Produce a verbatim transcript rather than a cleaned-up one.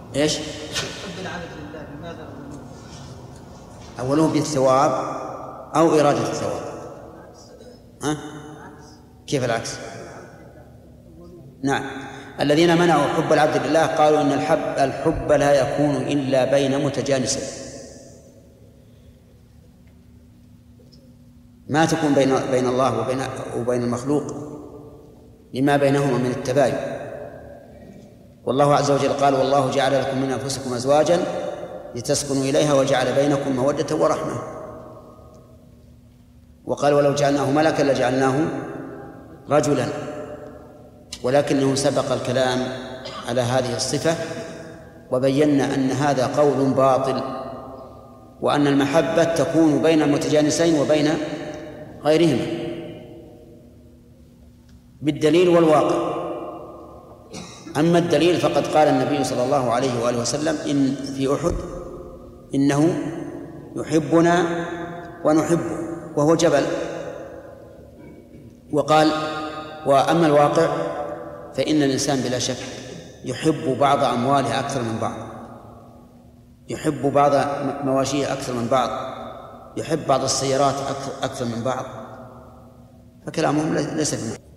إيش؟ حب العبد لله بماذا أوله بالثواب أو إرادة الثواب؟ ها؟ كيف العكس؟ نعم، الذين منعوا حب العبد لله قالوا إن الحب, الحب لا يكون إلا بين متجانسين، ما تكون بين, بين الله وبين, وبين المخلوق لما بينهما من التباين. والله عز وجل قال والله جعل لكم من أنفسكم أزواجا لتسكنوا إليها وجعل بينكم مودة ورحمة. وقال ولو جعلناه ملكا لجعلناه رجلا، ولكنه سبق الكلام على هذه الصفة وبينا أن هذا قول باطل، وأن المحبة تكون بين المتجانسين وبين غيرهما بالدليل والواقع. أما الدليل فقد قال النبي صلى الله عليه وآله وسلم إن في أحد إنه يحبنا ونحبه وهو جبل. وقال وأما الواقع فإن الإنسان بلا شك يحب بعض أمواله أكثر من بعض، يحب بعض مواشيه أكثر من بعض، يحب بعض السيارات أكثر من بعض، فكلامهم ليس بمعنى.